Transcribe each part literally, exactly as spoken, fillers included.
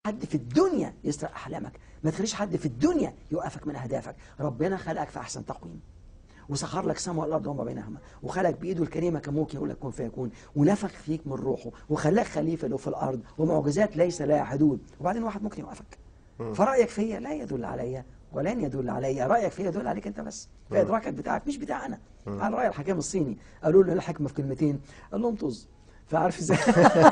حد في الدنيا يسرق احلامك، ما تخليش حد في الدنيا يوقفك من اهدافك. ربنا خلقك في احسن تقويم، وسخر لك السماء والارض وما بينهما، وخلق بايده الكريمه كموك يقول لك كن فيكون، ونفخ فيك من روحه، وخلاك خليفه له في الارض، ومعجزات ليس لها حدود. وبعدين واحد ممكن يوقفك. فرايك فيا لا يدل عليا ولن يدل عليا، رايك فيا يدل عليك انت بس، في ادراكك بتاعك مش بتاع انا. على راي الحكام الصيني قالوا له الحكمه في كلمتين، قال لهم طز. فعارف ازاي؟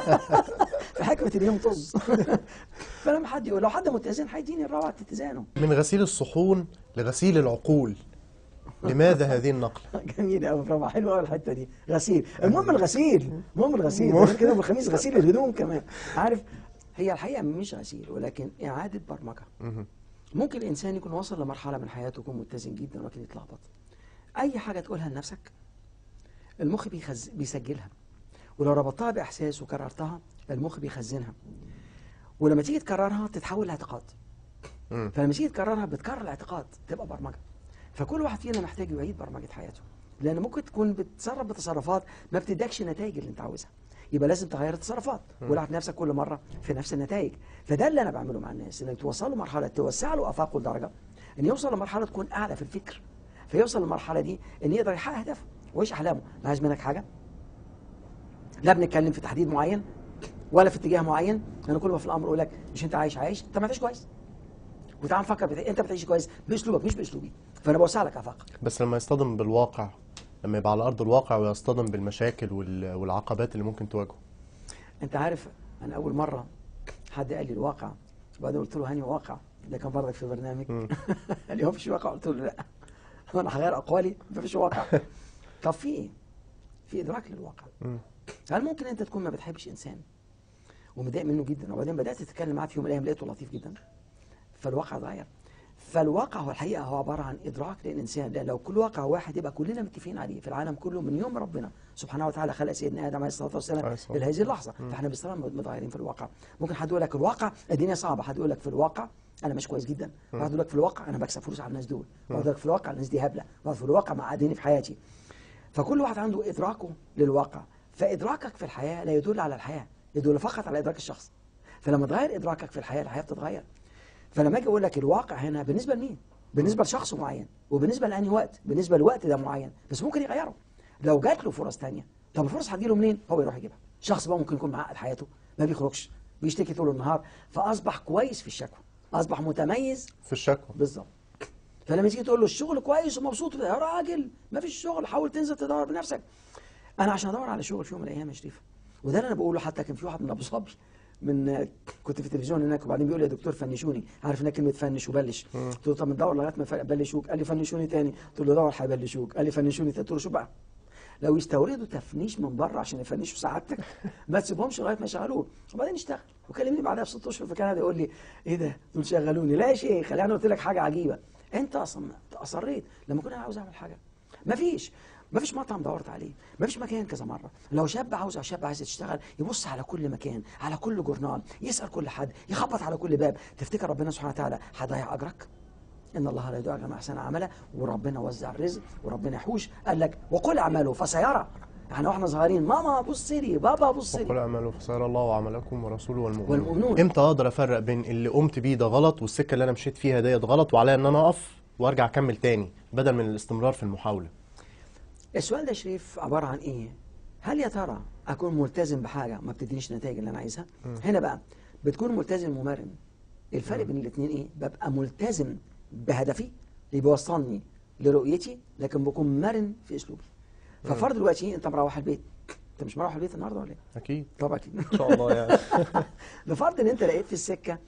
في حكمه اليوم طز. فلما حد يقول، لو حد متزن هيديني الروعه اتزانه. من غسيل الصحون لغسيل العقول، لماذا هذه النقلة؟ جميل قوي، برافو، حلوه قوي الحته دي. غسيل، المهم الغسيل، المهم الغسيل، غير كده يوم الخميس غسيل الهدوم كمان. عارف، هي الحقيقه مش غسيل ولكن اعاده برمجه. ممكن الانسان يكون وصل لمرحله من حياته يكون متزن جدا ولكن يتلخبط. اي حاجه تقولها لنفسك المخ بيخز... بيسجلها، ولو ربطتها باحساس وكررتها المخ بيخزنها، ولما تيجي تكررها تتحول لاعتقاد. فلما تيجي تكررها بتكرر الاعتقاد تبقى برمجه. فكل واحد فينا محتاج يعيد برمجه حياته، لان ممكن تكون بتتصرف بتصرفات ما بتدكش النتائج اللي انت عاوزها، يبقى لازم تغير التصرفات ولعب نفسك كل مره في نفس النتائج. فده اللي انا بعمله مع الناس، انك توصل له مرحله توسع له افاقه لدرجه ان يوصل لمرحله تكون اعلى في الفكر، فيوصل للمرحله دي ان يقدر يحقق اهدافه ويعيش احلامه. ما عايز منك حاجه، لا بنتكلم في تحديد معين ولا في اتجاه معين. انا كل ما في الامر اقول لك مش انت عايش عايش انت ما تعيش كويس، وتعال نفكر بتا... انت بتعيش كويس باسلوبك مش باسلوبي. فانا بوسع لك افاقك. بس لما يصطدم بالواقع، لما يبقى على ارض الواقع ويصطدم بالمشاكل وال... والعقبات اللي ممكن تواجهه. انت عارف، انا اول مره حد قال لي الواقع، وبعدين قلت له هاني واقع ده كان برضك في برنامج. قال لي هو مفيش واقع؟ قلت له لا، انا هغير اقوالي، مفيش واقع. طب في ايه؟ في ادراك للواقع. هل ممكن انت تكون ما بتحبش انسان ومتضايق منه جدا، وبعدين بدات تتكلم معاه في يوم من الايام لقيته لطيف جدا، فالواقع اتغير؟ فالواقع هو الحقيقه هو عباره عن ادراك للانسان، لان لو كل واقع واحد يبقى كلنا متفقين عليه في العالم كله من يوم ربنا سبحانه وتعالى خلق سيدنا ادم عليه الصلاه والسلام الى هذه اللحظه. فاحنا باستمرار متغيرين في الواقع. ممكن حد يقول لك الواقع الدنيا صعبه، حد يقول لك في الواقع انا مش كويس جدا، واحد يقول لك في الواقع انا بكسب فلوس على الناس دول، واحد يقول لك في الواقع الناس دي هبله، واحد في الواقع معقديني في حياتي. فكل واحد عنده ادراكه للواقع. فادراكك في الحياه لا يدل على الحياه، يدل فقط على ادراك الشخص. فلما تغير ادراكك في الحياه الحياه بتتغير. فلما اجي اقول لك الواقع هنا بالنسبه لمين؟ بالنسبه لشخص معين، وبالنسبه لانهي وقت؟ بالنسبه للوقت ده معين، بس ممكن يغيره لو جات له فرص ثانيه. طب الفرص هتجي له منين؟ هو يروح يجيبها. شخص بقى ممكن يكون معقد حياته، ما بيخرجش، بيشتكي طول النهار، فاصبح كويس في الشكوى، اصبح متميز في الشكوى. بالظبط. فلما تيجي تقول له الشغل كويس ومبسوط، يا راجل ما فيش شغل، حاول تنزل تدور بنفسك. انا عشان ادور على شغل في يوم من الايام يا شريف، وده اللي انا بقوله. حتى كان في واحد من ابو صبري من كنت في التلفزيون هناك، وبعدين بيقول لي يا دكتور فنشوني، عارف انك كلمه فنش وبلش. قلت له طب ندور لغايه ما بلشوك؟ قال لي فنشوني تاني. قلت له دور هيبلشوك. قال لي فنشوني تاني. قلت له شو بقى، لو يستوردوا تفنيش من بره عشان يفنشوا سعادتك ما تسيبهمش لغايه ما يشغلوه وبعدين يشتغل. وكلمني بعدها بست اشهر فكان هذا يقول لي ايه ده دول شغلوني. لا يا شيخ، خليني قلت لك حاجه عجيبه، انت اصلا اصريت لما كنت انا عاوز اعمل حاجه. مفيش مفيش مطعم دورت عليه، مفيش مكان كذا مره. لو شاب عاوز او شاب عايز تشتغل يبص على كل مكان، على كل جورنال، يسال كل حد، يخبط على كل باب. تفتكر ربنا سبحانه وتعالى هيضيع اجرك؟ ان الله لا يضيع اجر من احسن عملا. وربنا وزع الرزق وربنا يحوش. قال لك وقل اعملوا فسيرى. احنا واحنا صغيرين ماما بص لي، بابا بص لي. وقل اعملوا فسيرى الله عملكم ورسوله والمؤمنون. والمؤمنون. امتى اقدر افرق بين اللي قمت بيه ده غلط والسكه اللي انا مشيت فيها ديت غلط وعليا ان انا اقف وارجع اكمل تاني بدل من الاستمرار في المحاوله؟ السؤال ده شريف عباره عن ايه؟ هل يا ترى اكون ملتزم بحاجه ما بتدينيش النتائج اللي انا عايزها؟ م. هنا بقى بتكون ملتزم ومرن. الفرق بين الاثنين ايه؟ ببقى ملتزم بهدفي اللي بيوصلني لرؤيتي، لكن بكون مرن في اسلوبي. ففرض دلوقتي انت مروح البيت، انت مش مروح البيت النهارده ولا ايه؟ اكيد طبعا اكيد ان شاء الله يعني. بفرض ان انت لقيت في السكه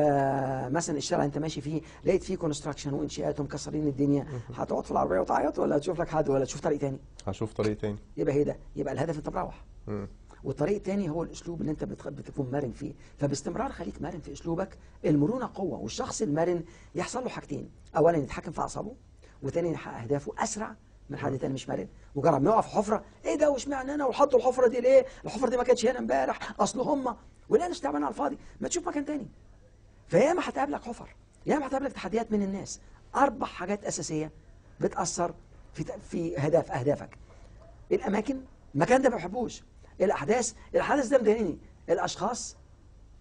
آه مثلا الشارع انت ماشي فيه لقيت فيه كونستراكشن وانشاءات ومكسرين الدنيا، هتقعد في العربيه وتعيط ولا تشوف لك حد ولا تشوف طريق تاني؟ هشوف طريق تاني. يبقى هي ده، يبقى الهدف انت مروح. والطريق الثاني هو الاسلوب اللي انت بتكون مرن فيه. فباستمرار خليك مرن في اسلوبك. المرونه قوه، والشخص المرن يحصل له حاجتين، اولا يتحكم في اعصابه، وثانيا يحقق اهدافه اسرع من حد تاني مش مرن. مجرد ما يقع في حفره، ايه ده واشمعنى انا وحطوا الحفره دي ليه؟ الحفره دي ما كانتش هنا امبارح، اصل هم ولا مش تعبان على الفاضي. ما تشوف مكان تاني. فياما هتقابلك حفر، ياما هتقابلك تحديات من الناس. اربع حاجات اساسيه بتاثر في في هدف اهدافك: الاماكن، المكان ده ما بحبوش، الاحداث، الحدث ده مضايقني، الاشخاص،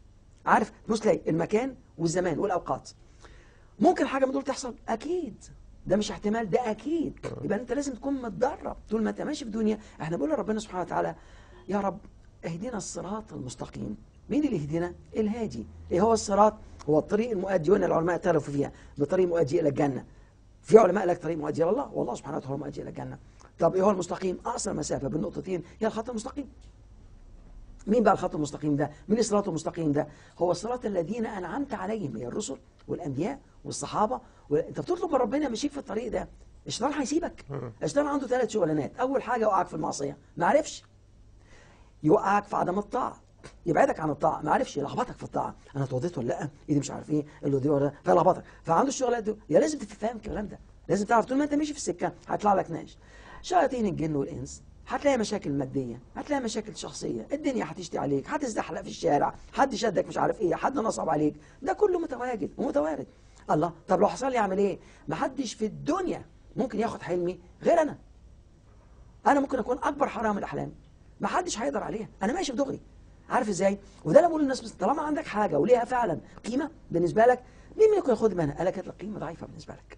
عارف بص تلاقي المكان والزمان والاوقات. ممكن حاجه من دول تحصل اكيد، ده مش احتمال، ده اكيد. يبقى انت لازم تكون متدرب طول ما انت ماشي في الدنيا. احنا بنقول لربنا سبحانه وتعالى يا رب اهدنا الصراط المستقيم. مين اللي يهدينا؟ الهادي. ايه هو الصراط؟ هو الطريق المؤدي، وان العلماء اختلفوا فيها بطريق مؤدي الى الجنه. في علماء لك طريق مؤدي الى الله، والله سبحانه وتعالى هو المؤدي الى الجنه. طب ايه هو المستقيم؟ اقصر مسافه بين نقطتين هي الخط المستقيم. مين بقى الخط المستقيم ده؟ مين الصراط المستقيم ده؟ هو الصراط الذين انعمت عليهم، هي الرسل والانبياء والصحابه و... انت بتطلب من ربنا يمشيك في الطريق ده. الشيطان هيسيبك. الشيطان عنده ثلاث شغلانات. اول حاجه يوقعك في المعصيه، ما عرفش. يوقعك في عدم الطاعه، يبعدك عن الطاعه، ما عرفش، يلخبطك في الطاعه. انا اتوضيت ولا لا؟ ايدي مش عارف ايه، اللي دي ولا، فيلخبطك. فعنده الشغلات دي. يا لازم تفهم الكلام ده، لازم تعرف طول ما انت ماشي في السكه هيطلع لك ناس، شياطين الجن والانس. هتلاقي مشاكل ماديه، هتلاقي مشاكل شخصيه، الدنيا هتشتي عليك، هتزحلق في الشارع، حد شدك مش عارف ايه، حد نصب عليك، ده كله متواجد ومتوارد. الله، طب لو حصل لي اعمل ايه؟ ما حدش في الدنيا ممكن ياخد حلمي غير انا. انا ممكن اكون اكبر حرام الاحلام، ما حدش هيقدر عليها، انا ماشي في دغري. عارف ازاي؟ وده انا بقول للناس، بس طالما عندك حاجه وليها فعلا قيمه بالنسبه لك، مين ممكن ياخد منها؟ قال لك القيمه ضعيفه بالنسبه لك.